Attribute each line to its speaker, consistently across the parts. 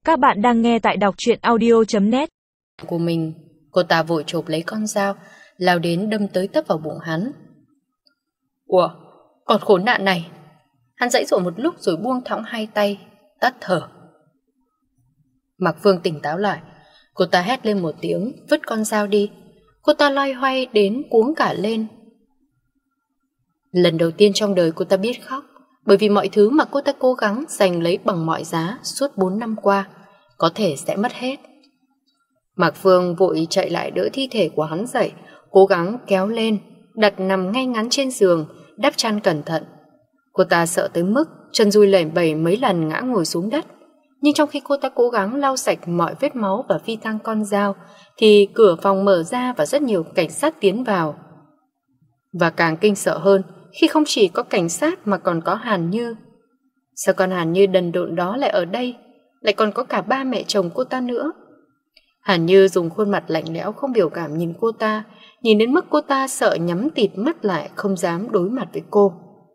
Speaker 1: Các bạn đang nghe tại đọc truyện audio.net.
Speaker 2: Của mình, cô ta vội chộp lấy con dao, lao đến đâm tới tấp vào bụng hắn. Ủa, con khốn nạn này! Hắn giãy giụa một lúc rồi buông thõng hai tay, tắt thở. Mạc Phương tỉnh táo lại, cô ta hét lên một tiếng, vứt con dao đi. Cô ta loay hoay đến cuống cả lên. Lần đầu tiên trong đời cô ta biết khóc, bởi vì mọi thứ mà cô ta cố gắng giành lấy bằng mọi giá suốt 4 năm qua có thể sẽ mất hết. Mạc Phương vội chạy lại đỡ thi thể của hắn dậy, cố gắng kéo lên, đặt nằm ngay ngắn trên giường, đắp chăn cẩn thận. Cô ta sợ tới mức chân run lẩy bẩy mấy lần ngã ngồi xuống đất. Nhưng trong khi cô ta cố gắng lau sạch mọi vết máu và phi tang con dao, thì cửa phòng mở ra và rất nhiều cảnh sát tiến vào. Và càng kinh sợ hơn khi không chỉ có cảnh sát mà còn có Hàn Như. Sao con Hàn Như đần độn đó lại ở đây, lại còn có cả ba mẹ chồng cô ta nữa? Hàn Như dùng khuôn mặt lạnh lẽo không biểu cảm nhìn cô ta, nhìn đến mức cô ta sợ nhắm tịt mắt lại, không dám đối mặt với cô.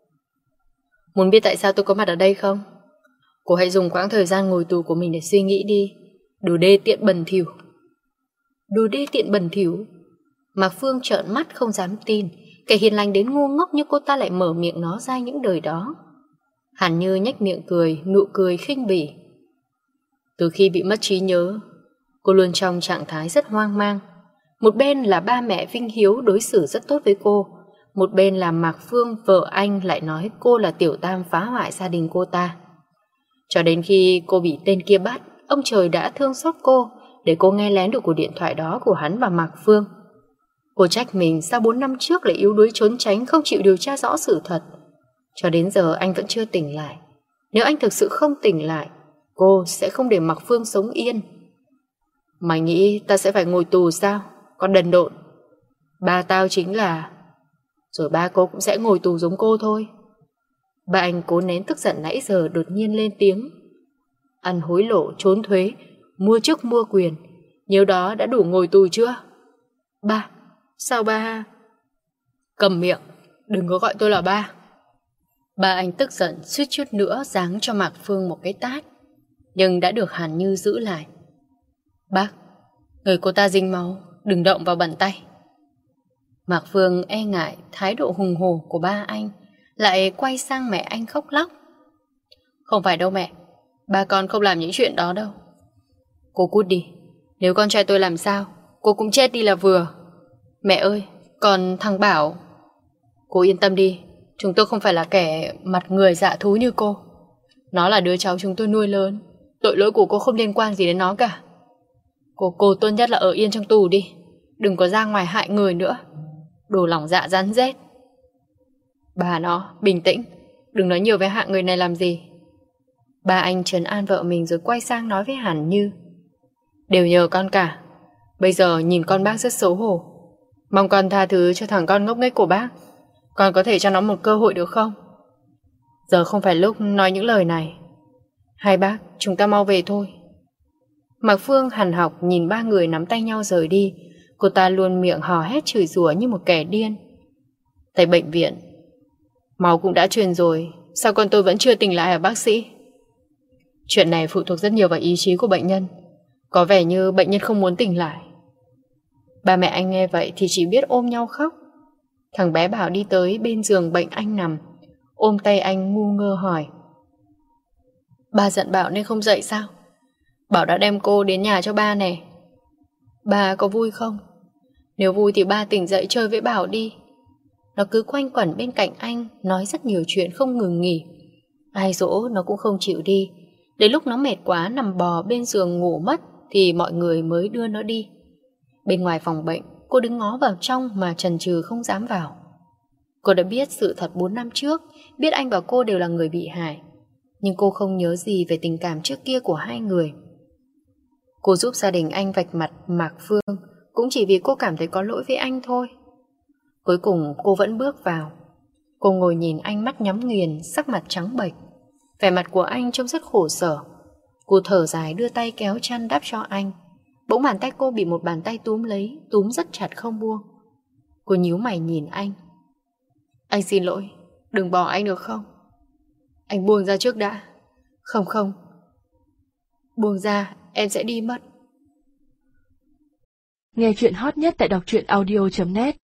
Speaker 2: Muốn biết tại sao tôi có mặt ở đây không? Cô hãy dùng quãng thời gian ngồi tù của mình để suy nghĩ đi. Đồ đê tiện bẩn thỉu. Đồ đê tiện bẩn thỉu. Mạc Phương trợn mắt không dám tin, kẻ hiền lành đến ngu ngốc như cô ta lại mở miệng nói ra những lời đó. Hàn Như nhếch miệng cười, nụ cười khinh bỉ. Từ khi bị mất trí nhớ, cô luôn trong trạng thái rất hoang mang. Một bên là ba mẹ Vinh Hiếu đối xử rất tốt với cô, một bên là Mạc Phương, vợ anh, lại nói cô là tiểu tam phá hoại gia đình cô ta. Cho đến khi cô bị tên kia bắt, ông trời đã thương xót cô để cô nghe lén được cuộc điện thoại đó của hắn và Mạc Phương. Cô trách mình sao 4 năm trước lại yếu đuối trốn tránh, không chịu điều tra rõ sự thật. Cho đến giờ anh vẫn chưa tỉnh lại. Nếu anh thực sự không tỉnh lại, cô sẽ không để Mạc Phương sống yên. Mày nghĩ ta sẽ phải ngồi tù sao? Con đần độn. Ba tao chính là... Rồi ba cô cũng sẽ ngồi tù giống cô thôi. Ba anh cố nén tức giận nãy giờ đột nhiên lên tiếng. Ăn hối lộ, trốn thuế, mua chức mua quyền, nhiêu đó đã đủ ngồi tù chưa? Ba, sao ba? Cầm miệng, đừng có gọi tôi là ba. Ba anh tức giận suýt chút nữa giáng cho Mạc Phương một cái tát, nhưng đã được Hàn Như giữ lại. Bác, người cô ta dính máu, đừng động vào bàn tay. Mạc Phương e ngại thái độ hùng hổ của ba anh, lại quay sang mẹ anh khóc lóc. Không phải đâu mẹ, ba con không làm những chuyện đó đâu. Cô cút đi, nếu con trai tôi làm sao, cô cũng chết đi là vừa. Mẹ ơi, còn thằng Bảo... Cô yên tâm đi, chúng tôi không phải là kẻ mặt người dạ thú như cô. Nó là đứa cháu chúng tôi nuôi lớn, tội lỗi của cô không liên quan gì đến nó cả. Cô tốt nhất là ở yên trong tù đi, đừng có ra ngoài hại người nữa. Đồ lòng dạ rắn rết. Bà nó, bình tĩnh, đừng nói nhiều với hạng người này làm gì. Ba anh trấn an vợ mình rồi quay sang nói với Hàn Như. Đều nhờ con cả. Bây giờ nhìn con bác rất xấu hổ. Mong con tha thứ cho thằng con ngốc nghếch của bác. Con có thể cho nó một cơ hội được không? Giờ không phải lúc nói những lời này. Hai bác, chúng ta mau về thôi. Mạc Phương hằn học nhìn ba người nắm tay nhau rời đi. Cô ta luôn miệng hò hét chửi rủa như một kẻ điên. Tại bệnh viện, máu cũng đã truyền rồi, sao con tôi vẫn chưa tỉnh lại hả bác sĩ? Chuyện này phụ thuộc rất nhiều vào ý chí của bệnh nhân. Có vẻ như bệnh nhân không muốn tỉnh lại. Ba mẹ anh nghe vậy thì chỉ biết ôm nhau khóc. Thằng bé Bảo đi tới bên giường bệnh anh nằm, ôm tay anh ngu ngơ hỏi. Ba giận Bảo nên không dậy sao? Bảo đã đem cô đến nhà cho ba nè. Ba có vui không? Nếu vui thì ba tỉnh dậy chơi với Bảo đi. Nó cứ quanh quẩn bên cạnh anh, nói rất nhiều chuyện không ngừng nghỉ. Ai dỗ nó cũng không chịu đi. Đến lúc nó mệt quá nằm bò bên giường ngủ mất thì mọi người mới đưa nó đi. Bên ngoài phòng bệnh, cô đứng ngó vào trong mà chần chừ không dám vào. Cô đã biết sự thật 4 năm trước, biết anh và cô đều là người bị hại, nhưng cô không nhớ gì về tình cảm trước kia của hai người. Cô giúp gia đình anh vạch mặt Mạc Phương cũng chỉ vì cô cảm thấy có lỗi với anh thôi. Cuối cùng cô vẫn bước vào. Cô ngồi nhìn anh mắt nhắm nghiền, sắc mặt trắng bệch. Vẻ mặt của anh trông rất khổ sở. Cô thở dài đưa tay kéo chăn đắp cho anh. Bỗng bàn tay cô bị một bàn tay túm lấy, túm rất chặt không buông. Cô nhíu mày nhìn anh. Anh xin lỗi, đừng bỏ anh được không? Anh buông ra trước đã. Không. Buông ra, em sẽ đi mất.
Speaker 1: Nghe chuyện hot nhất tại đọc truyện audio.net